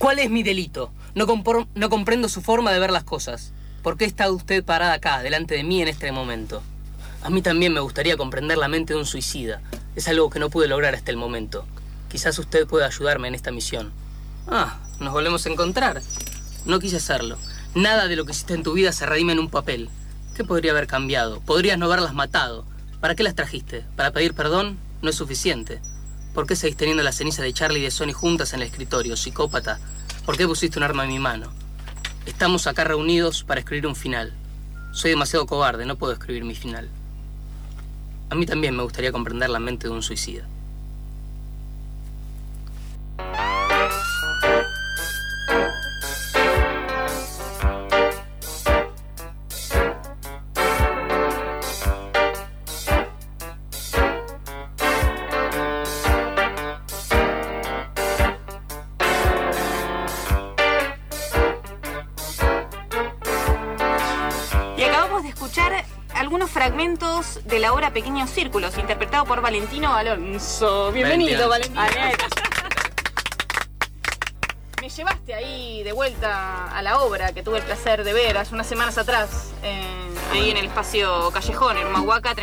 ¿Cuál es mi delito? No comprendo su forma de ver las cosas. ¿Por qué está usted parada acá, delante de mí en este momento? A mí también me gustaría comprender la mente de un suicida. Es algo que no pude lograr hasta el momento. Quizás usted pueda ayudarme en esta misión. Ah, nos volvemos a encontrar. No quise hacerlo. Nada de lo que hiciste en tu vida se redime en un papel. ¿Qué podría haber cambiado? Podrías no haberlas matado. ¿Para qué las trajiste? ¿Para pedir perdón? No es suficiente. ¿Por qué seguís teniendo la ceniza de Charlie y de Sonny juntas en el escritorio, psicópata? ¿Por qué pusiste un arma en mi mano? Estamos acá reunidos para escribir un final. Soy demasiado cobarde, no puedo escribir mi final. A mí también me gustaría comprender la mente de un suicida. Fragmentos de la obra Pequeños Círculos, interpretado por Valentino Alonso. Bienvenido, Valentino. Me llevaste ahí de vuelta a la obra que tuve el placer de ver hace unas semanas atrás, ahí en el espacio Callejón, en Humahuaca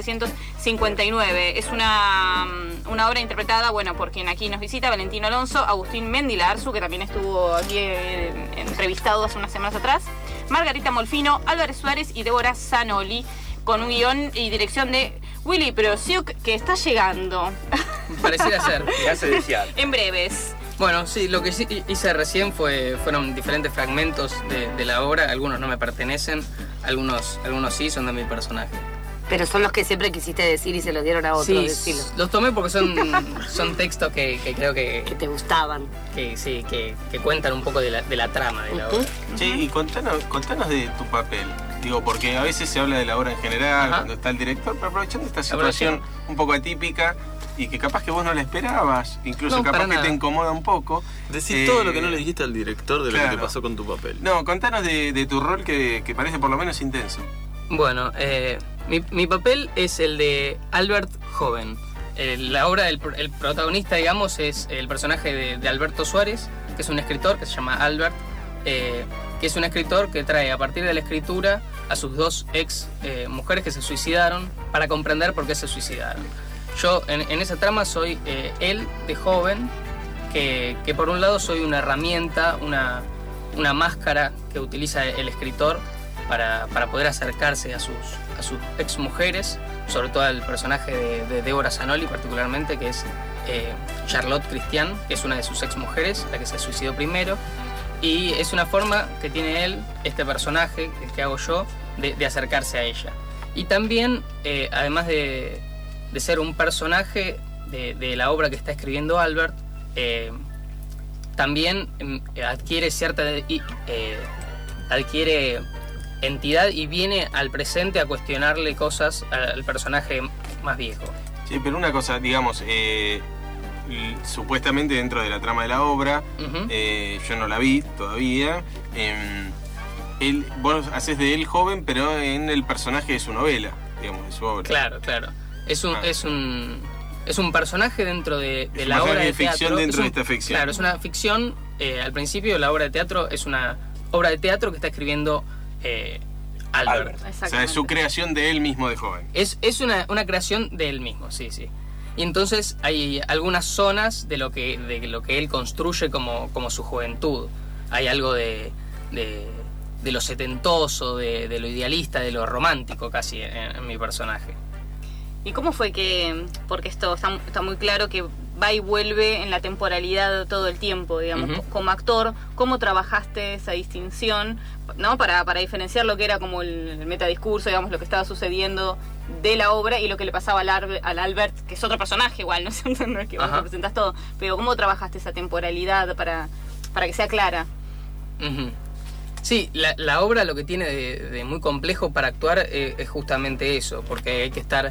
3759. Es una obra interpretada, por quien aquí nos visita, Valentino Alonso, Agustín Mendilarzu, que también estuvo aquí entrevistado hace unas semanas atrás, Margarita Molfino, Álvarez Suárez y Débora Zanoli, con un guión y dirección de Willy Prosiuk, que está llegando. Pareciera ser. Ya se decía. En breves. Bueno, sí, lo que hice recién fueron diferentes fragmentos de la obra. Algunos no me pertenecen, algunos sí, son de mi personaje. Pero son los que siempre quisiste decir y se los dieron a otros. Sí, decirlo. Los tomé porque son textos que creo que te gustaban. Que cuentan un poco de la trama de la obra. Sí, y contanos de tu papel. Digo, porque a veces se habla de la obra en general, cuando está el director, pero aprovechando esta situación un poco atípica y que capaz que vos no la esperabas, incluso capaz que te incomoda un poco. Decís todo lo que no le dijiste al director de lo que te pasó con tu papel. No, contanos de tu rol que parece por lo menos intenso. Bueno, mi papel es el de Albert joven. La obra, el protagonista, digamos, es el personaje de Alberto Suárez, que es un escritor que se llama Albert, que es un escritor que trae a partir de la escritura a sus dos ex mujeres que se suicidaron para comprender por qué se suicidaron. Yo en esa trama soy él de joven, que por un lado soy una herramienta, una máscara que utiliza el escritor para poder acercarse a sus ex mujeres, sobre todo al personaje de Débora Zanoli particularmente, que es Charlotte Cristian, que es una de sus ex mujeres, la que se suicidó primero. Y es una forma que tiene él, este personaje, el que hago yo, de acercarse a ella. Y también, además de ser un personaje de la obra que está escribiendo Albert, también adquiere cierta adquiere entidad y viene al presente a cuestionarle cosas al personaje más viejo. Sí, pero una cosa, digamos, supuestamente dentro de la trama de la obra, yo no la vi todavía, vos haces de él joven, pero en el personaje de su novela, digamos, de su obra. Claro. Es un personaje dentro de la obra de ficción dentro de esta ficción. Claro, es una ficción. Al principio la obra de teatro es una obra de teatro que está escribiendo Albert. O sea, es su creación de él mismo de joven. Es una creación de él mismo, sí. Y entonces hay algunas zonas de lo que él construye como su juventud. Hay algo de lo setentoso, de lo idealista, de lo romántico casi en mi personaje. ¿Y cómo fue porque esto está muy claro que va y vuelve en la temporalidad todo el tiempo, digamos, como actor, cómo trabajaste esa distinción, ¿no? Para diferenciar lo que era como el metadiscurso, digamos, lo que estaba sucediendo de la obra y lo que le pasaba al Albert, que es otro personaje igual, no es que vos representas todo, pero cómo trabajaste esa temporalidad para que sea clara. Sí, la obra lo que tiene de muy complejo para actuar es justamente eso, porque hay que estar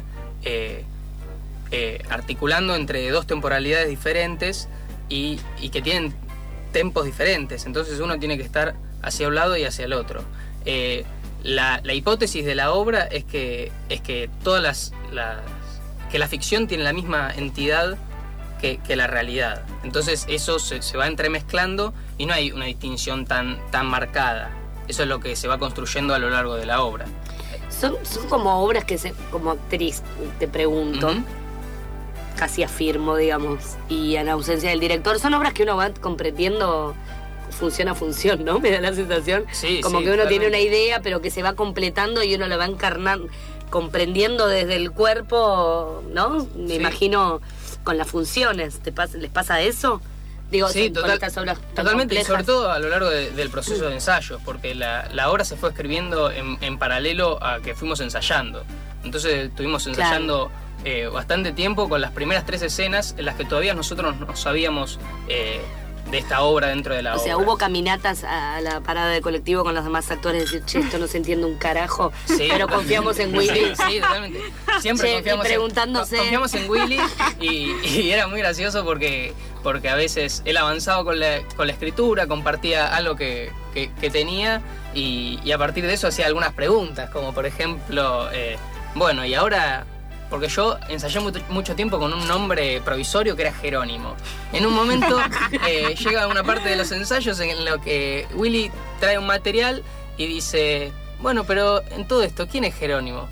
articulando entre dos temporalidades diferentes y que tienen tempos diferentes, entonces uno tiene que estar hacia un lado y hacia el otro. La hipótesis de la obra es que todas que la ficción tiene la misma entidad que la realidad. Entonces eso se va entremezclando y no hay una distinción tan marcada. Eso es lo que se va construyendo a lo largo de la obra. Son como obras que como actriz, te pregunto, casi afirmo, digamos, y en ausencia del director, son obras que uno va comprendiendo función a función, ¿no? Me da la sensación como que uno tiene una idea, pero que se va completando y uno la va encarnando, comprendiendo desde el cuerpo, ¿no? Me imagino con las funciones. ¿Les pasa eso? Digo, sí, con estas obras tan totalmente, complejas. y sobre todo a lo largo del proceso de ensayos, porque la obra se fue escribiendo en paralelo a que fuimos ensayando. Entonces estuvimos ensayando bastante tiempo con las primeras 3 escenas en las que todavía nosotros no sabíamos de esta obra dentro de la obra. O sea, hubo caminatas a la parada de colectivo con los demás actores, decir, che, esto no se entiende un carajo, pero confiamos en Willy. Sí, totalmente. Siempre confiamos en Willy y era muy gracioso porque a veces él avanzaba con la escritura, compartía algo que tenía y a partir de eso hacía algunas preguntas, como por ejemplo, bueno, y ahora... Porque yo ensayé mucho tiempo con un nombre provisorio que era Jerónimo. En un momento llega una parte de los ensayos en lo que Willy trae un material y dice, bueno, pero en todo esto, ¿quién es Jerónimo?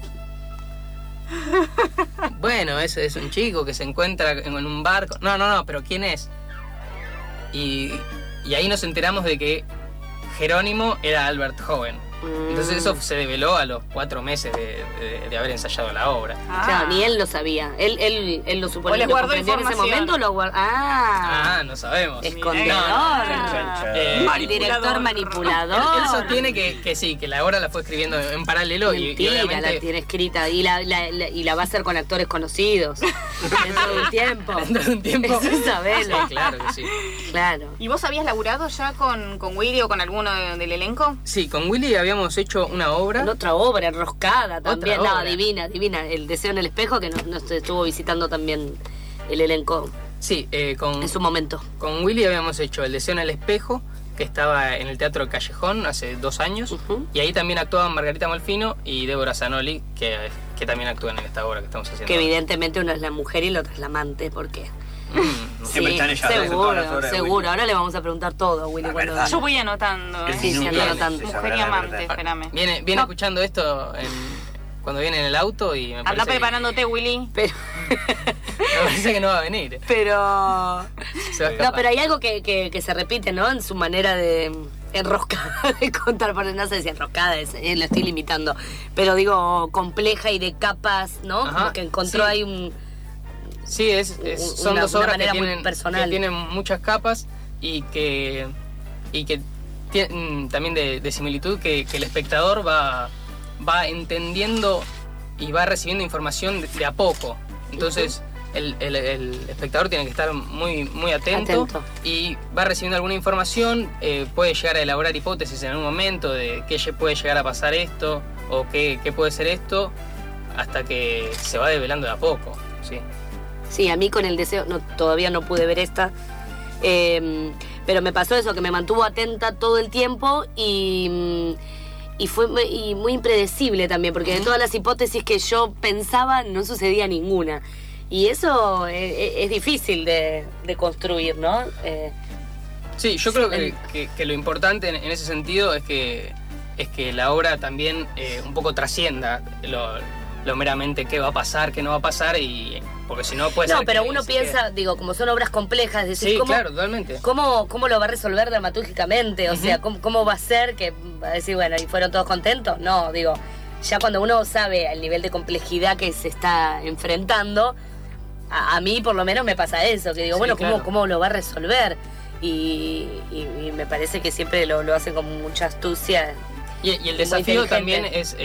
Bueno, ese es un chico que se encuentra en un barco. No, pero ¿quién es? Y ahí nos enteramos de que Jerónimo era Albert Joven. Entonces eso se develó a los 4 meses de haber ensayado la obra. Claro, ni él lo sabía. Él lo suponía. ¿O les guardó en ese momento? ¿Lo guardó? No sabemos. Escondedor. Director manipulador. Él sostiene que sí, que la obra la fue escribiendo en paralelo. Mentira, y obviamente la tiene escrita y la va a hacer con actores conocidos. Dentro de un tiempo. Dentro de un tiempo. Eso sabelo. Sí, claro que sí. Claro. ¿Y vos habías laburado ya con Willy o con alguno del elenco? Sí, con Willy habíamos hecho una obra. En otra obra, Enroscada también. Otra no, obra. divina. El Deseo en el Espejo, que nos estuvo visitando también el elenco. Sí, en su momento. Con Willy habíamos hecho El Deseo en el Espejo, que estaba en el Teatro Callejón hace 2 años. Y ahí también actuaban Margarita Molfino y Débora Zanoli, que también actúan en esta obra que estamos haciendo. Que evidentemente una es la mujer y la otra es la amante, ¿por qué? Siempre están ellas dos en todas las obras de seguro. Willy. Ahora le vamos a preguntar todo a Willy. Yo voy anotando. Sí, ando anotando. Mujer y amante, espérame. Viene escuchando esto cuando viene en el auto y me parece Anda preparándote, Willy. Pero... me parece que no va a venir. Pero... Se va a escapar. No, pero hay algo que se repite, ¿no? En su manera de enroscada de contar, porque no sé si enroscada lo estoy limitando, pero digo, compleja y de capas, ¿no? Ajá, como que encontró ahí un... Sí, son dos obras que tienen muchas capas y que tienen también de similitud que el espectador va entendiendo y va recibiendo información de a poco. Entonces el espectador tiene que estar muy, muy atento y va recibiendo alguna información, puede llegar a elaborar hipótesis en algún momento de qué puede llegar a pasar esto o qué puede ser esto, hasta que se va develando de a poco, ¿sí? Sí, a mí con El Deseo, todavía no pude ver esta, pero me pasó eso, que me mantuvo atenta todo el tiempo y fue muy impredecible también, porque de todas las hipótesis que yo pensaba no sucedía ninguna. Y eso es difícil de construir, ¿no? Sí, yo creo que lo importante en ese sentido es que la obra también un poco trascienda lo meramente qué va a pasar, qué no va a pasar, y porque si no puede ser. No, pero uno piensa, digo, como son obras complejas, es decir, sí, claro, totalmente. ¿Cómo lo va a resolver dramatúrgicamente? O sea, ¿cómo va a ser que va a decir, bueno, y fueron todos contentos? No, digo, ya cuando uno sabe el nivel de complejidad que se está enfrentando, a mí por lo menos me pasa eso, que digo, sí, bueno, claro. ¿Cómo lo va a resolver? Y me parece que siempre lo hacen con mucha astucia. Y el desafío también es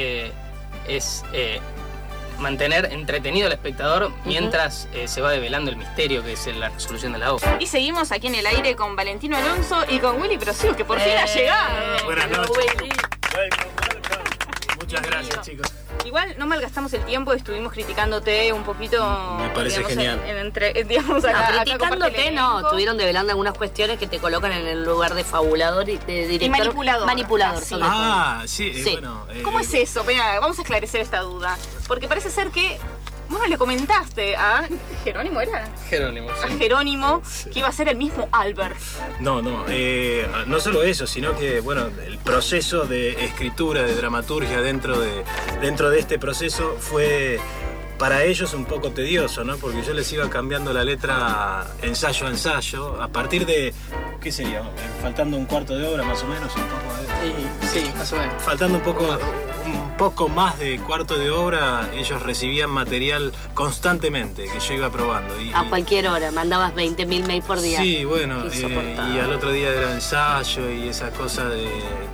mantener entretenido al espectador mientras se va develando el misterio que es la resolución de la obra. Y seguimos aquí en el aire con Valentino Alonso y con Willy Prosius, que por fin ha llegado. Buenas noches. Willy. Muchas gracias, chicos. Igual no malgastamos el tiempo, estuvimos criticándote un poquito. Me parece genial. Criticándote no, estuvieron develando algunas cuestiones que te colocan en el lugar de fabulador y de director. Y manipulador. Sí. Sí. Bueno. ¿Cómo es eso? Mira, vamos a esclarecer esta duda. Porque parece ser que Bueno, le comentaste a Jerónimo, ¿era? Jerónimo, sí. A Jerónimo, que iba a ser el mismo Albert. No solo eso, sino que, bueno, el proceso de escritura, de dramaturgia dentro de este proceso fue para ellos un poco tedioso, ¿no? Porque yo les iba cambiando la letra ensayo a ensayo, a partir de, ¿qué sería? Faltando un cuarto de hora más o menos, un poco de... Sí, más o menos. Faltando un poco más de cuarto de obra, ellos recibían material constantemente que yo iba probando. A cualquier hora, mandabas 20.000 mails por día. Sí, bueno, y al otro día era ensayo y esa cosa de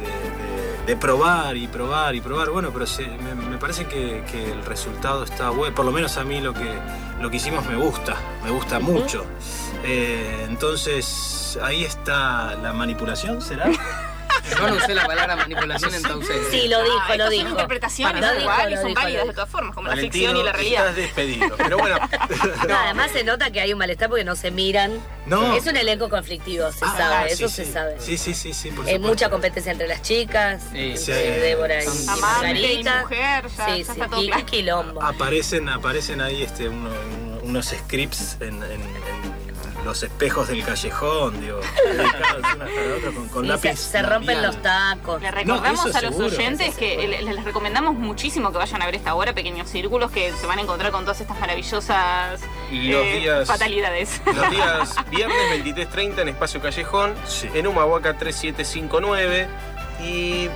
probar y probar y probar. Bueno, pero me parece que el resultado está bueno. Por lo menos a mí lo que hicimos me gusta mucho. Entonces, ahí está la manipulación, ¿será? Yo no usé la palabra manipulación en tu ausencia. Sí, lo dijo. Son interpretaciones igual y son válidas de todas formas, como Valentino, la ficción y la realidad. Estás despedido. Pero bueno. No, además se nota que hay un malestar porque no se miran. No. Es un elenco conflictivo, se sabe, eso se sabe. Sí, por Hay mucha competencia entre las chicas, Débora y amante y Margarita. mujer, ya está todo claro. Quilombo. Aparecen ahí unos scripts en los espejos del callejón, digo, dedicados una para otra con lápiz. Se rompen los tacos. Le recordamos a los oyentes que les recomendamos muchísimo que vayan a ver esta obra, Pequeños Círculos, que se van a encontrar con todas estas maravillosas fatalidades. Los días viernes 23:30 en Espacio Callejón, en Humahuaca 3759 y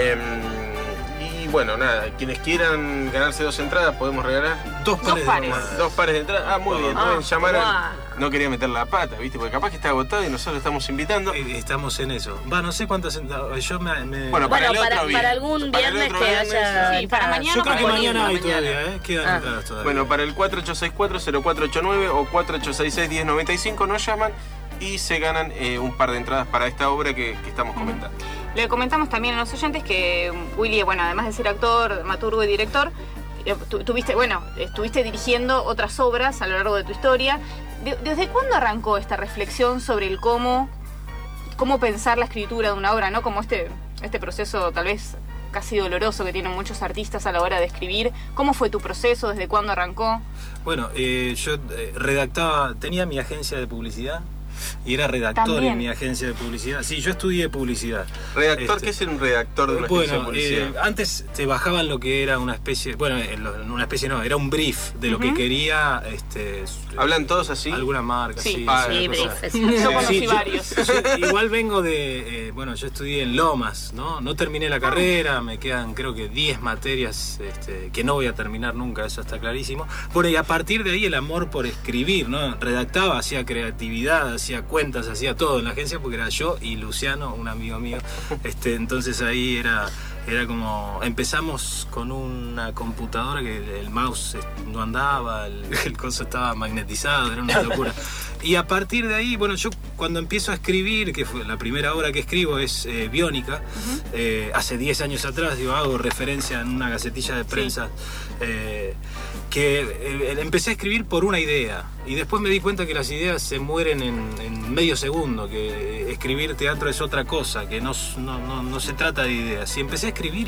bueno, nada, quienes quieran ganarse 2 entradas podemos regalar dos pares de entradas. Ah, muy bien, pueden llamar No quería meter la pata, ¿viste? Porque capaz que está agotado y nosotros estamos invitando. Estamos en eso. No sé cuántas entradas. Yo Bueno, para algún viernes que haya. Sí, para mañana. Yo creo que mañana hay todavía, quedan entradas todavía. Bueno, para el 4864-0489 o 4866-1095 nos llaman y se ganan un par de entradas para esta obra que estamos comentando. Le comentamos también a los oyentes que Willy, bueno, además de ser actor, dramaturgo y director, estuviste dirigiendo otras obras a lo largo de tu historia. ¿Desde cuándo arrancó esta reflexión sobre el cómo pensar la escritura de una obra, ¿no? Como este proceso tal vez casi doloroso que tienen muchos artistas a la hora de escribir. ¿Cómo fue tu proceso? ¿Desde cuándo arrancó? Bueno, yo tenía mi agencia de publicidad. Y era redactor ¿También? En mi agencia de publicidad. Sí, yo estudié publicidad. ¿Redactor? ¿Qué es un redactor de una agencia de publicidad? Antes te bajaban lo que era una especie... Bueno, una especie no, era un brief de lo que quería... ¿Hablan todos así? Alguna marca, sí. Brief. Yo conocí varios. Igual vengo de... yo estudié en Lomas, ¿no? No terminé la carrera, me quedan creo que 10 materias que no voy a terminar nunca, eso está clarísimo. Bueno, y a partir de ahí el amor por escribir, ¿no? Redactaba, hacía creatividad, hacía cuentas, hacía todo en la agencia porque era yo y Luciano, un amigo mío. Entonces ahí era como... Empezamos con una computadora que el mouse no andaba, el coso estaba magnetizado, era una locura. Y a partir de ahí, bueno, yo cuando empiezo a escribir, que fue la primera obra que escribo es Biónica, hace 10 años atrás, hago referencia en una gacetilla de prensa, que empecé a escribir por una idea y después me di cuenta que las ideas se mueren en medio segundo, que escribir teatro es otra cosa, que no se trata de ideas. Y empecé a escribir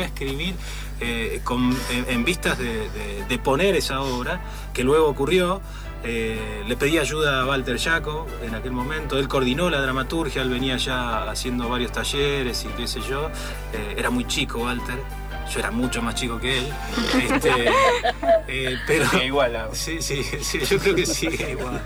en vistas de poner esa obra, que luego ocurrió. Le pedí ayuda a Walter Jaco en aquel momento, él coordinó la dramaturgia, él venía ya haciendo varios talleres y qué sé yo. Era muy chico Walter. Yo era mucho más chico que él, pero igual. Sí, yo creo que sí, igual.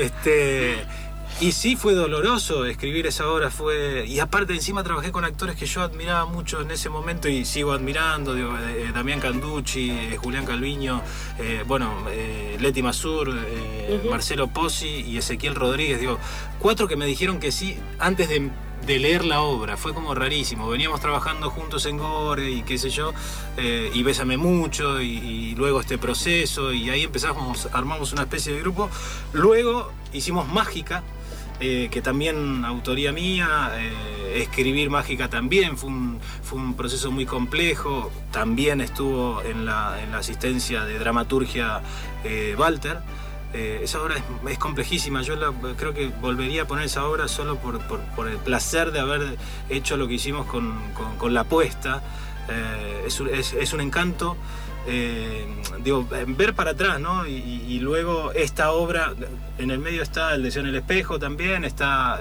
Y sí fue doloroso escribir esa obra, y aparte encima trabajé con actores que yo admiraba mucho en ese momento y sigo admirando, Damián Canducci, Julián Calviño, Leti Masur, Marcelo Pozzi y Ezequiel Rodríguez, 4 que me dijeron que sí antes de leer la obra. Fue como rarísimo, veníamos trabajando juntos en Gore y qué sé yo, y Bésame Mucho y luego este proceso y ahí armamos una especie de grupo. Luego hicimos Mágica, que también autoría mía. Escribir Mágica también fue un proceso muy complejo. También estuvo en la asistencia de dramaturgia Walter. Esa obra es complejísima. Yo creo que volvería a poner esa obra solo por el placer de haber hecho lo que hicimos con la apuesta. Es un encanto. ver para atrás, ¿no? Y luego esta obra, en el medio está El deseo en el espejo también, está...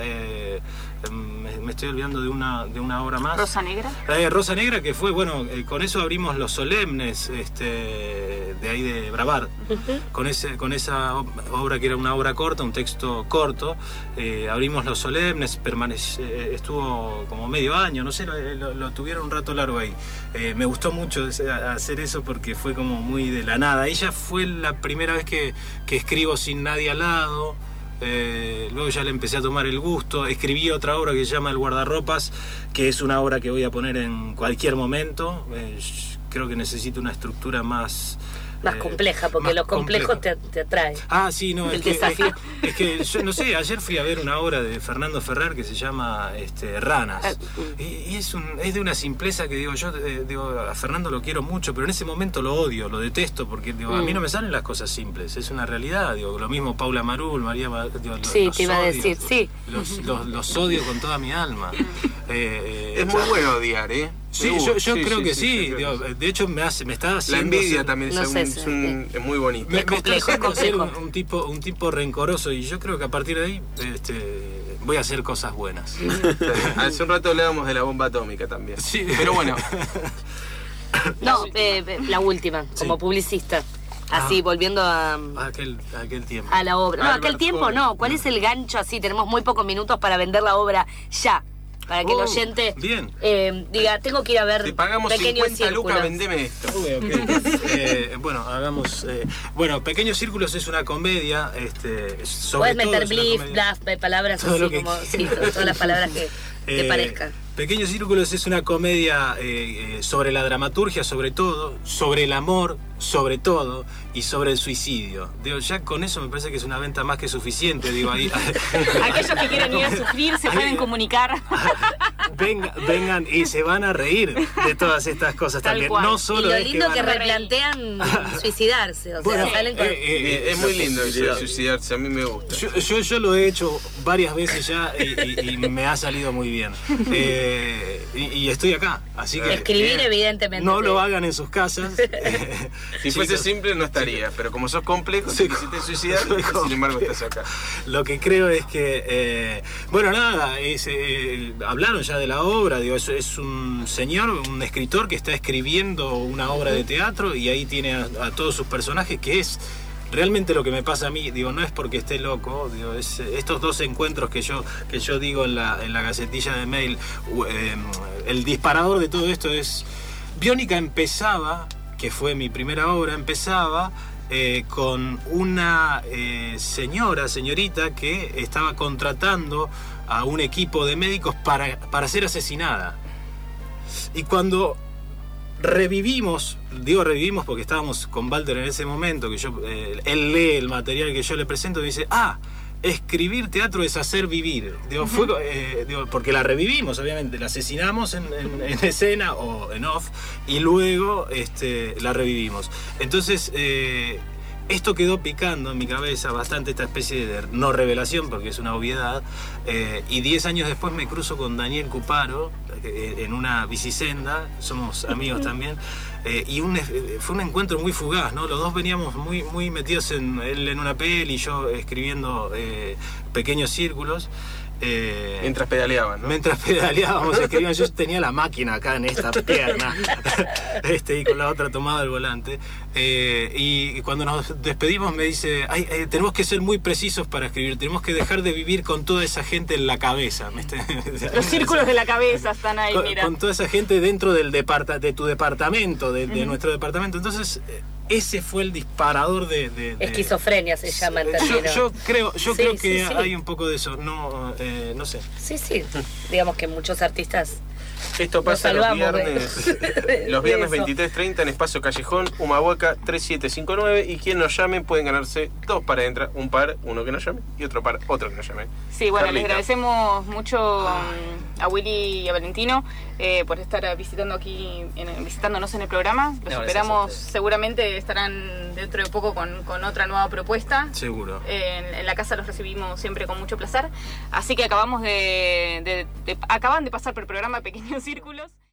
me estoy olvidando de una obra más. ¿Rosa Negra? Rosa Negra, que fue, bueno, con eso abrimos Los Solemnes, de ahí de Brabart. Con esa obra que era una obra corta, un texto corto, abrimos Los Solemnes, estuvo como medio año, no sé, lo tuvieron un rato largo ahí. Me gustó mucho hacer eso porque fue como muy de la nada. Ella fue la primera vez que escribo sin nadie al lado. Luego ya le empecé a tomar el gusto. Escribí otra obra que se llama El guardarropas, que es una obra que voy a poner en cualquier momento. Creo que necesito una estructura más compleja, porque lo complejo te atrae. Sí, no, es que yo no sé, ayer fui a ver una obra de Fernando Ferrer que se llama Ranas. Y es de una simpleza que digo, a Fernando lo quiero mucho, pero en ese momento lo odio, lo detesto, porque a mí no me salen las cosas simples, es una realidad. Lo mismo Paula Marul, María... sí, te iba a decir, sí. Los odio con toda mi alma. Es muy bueno odiar, ¿eh? Sí, yo creo que sí. De hecho, me está haciendo... La envidia también es muy bonito. Me está haciendo ser un tipo rencoroso, y yo creo que a partir de ahí voy a hacer cosas buenas. Hace un rato hablábamos de la bomba atómica también. Sí. Pero bueno. No, la última, como publicista. Así, volviendo a aquel tiempo. A la obra. No, aquel tiempo no. ¿Cuál es el gancho así? Tenemos muy pocos minutos para vender la obra ya. Para que el oyente diga, tengo que ir a ver te pagamos Pequeños 50 Círculos. lucas, vendeme esto. Bueno, hagamos... Pequeños Círculos es una comedia. Puedes meter blif, blaf, palabras todo así como... Sí, todas las palabras que te parezcan. Pequeños Círculos es una comedia sobre la dramaturgia, sobre todo, sobre el amor, sobre todo, y sobre el suicidio. Ya con eso me parece que es una venta más que suficiente. Ahí. Aquellos que quieren ir a sufrir se pueden comunicar. Vengan y se van a reír de todas estas cosas también. No solo y lo lindo que replantean suicidarse. Salen con... es muy lindo eso de suicidarse, a mí me gusta. Yo lo he hecho varias veces ya y me ha salido muy bien. Y estoy acá, así que... Escribir evidentemente. No lo hagan en sus casas. Si fuese simple no estaría, pero como sos complejo, te quisiste suicidar, sin embargo estás acá. Lo que creo es que... hablaron ya de la obra, es un señor, un escritor que está escribiendo una obra de teatro y ahí tiene a todos sus personajes, que es... Realmente lo que me pasa a mí, no es porque esté loco, es estos dos encuentros que yo digo en la gacetilla de mail, el disparador de todo esto es... Biónica que fue mi primera obra, empezaba con una señorita que estaba contratando a un equipo de médicos para ser asesinada. Y cuando revivimos porque estábamos con Walter en ese momento, que él lee el material que yo le presento y dice, escribir teatro es hacer vivir. Porque la revivimos, obviamente, la asesinamos en escena o en off, y luego la revivimos. Entonces, esto quedó picando en mi cabeza bastante, esta especie de no revelación, porque es una obviedad, y 10 años después me cruzo con Daniel Cuparo en una bicisenda, somos amigos también, y fue un encuentro muy fugaz, ¿no? Los dos veníamos muy, muy metidos él en una peli y yo escribiendo Pequeños Círculos. Mientras pedaleaban, ¿no? Mientras pedaleábamos, escribíamos. Yo tenía la máquina acá en esta pierna y con la otra tomada el volante, y cuando nos despedimos me dice, tenemos que ser muy precisos para escribir, tenemos que dejar de vivir con toda esa gente en la cabeza. Los círculos de la cabeza están ahí, mira. Con toda esa gente dentro de tu departamento, de nuestro departamento. Entonces ese fue el disparador de esquizofrenia se llama el término. Yo creo que hay un poco de eso, no sé. Sí, digamos que muchos artistas... Esto pasa los viernes 23:30 en Espacio Callejón, Humahuaca 3759, y quien nos llame pueden ganarse 2 para entrar, un par, uno que nos llame y otro par, otro que nos llame. Sí, bueno, Carlita, les agradecemos mucho a Willy y a Valentino por estar visitándonos en el programa. Los esperamos, seguramente estarán dentro de poco con otra nueva propuesta. Seguro. En la casa los recibimos siempre con mucho placer. Así que acaban de pasar por el programa Pequeños Círculos.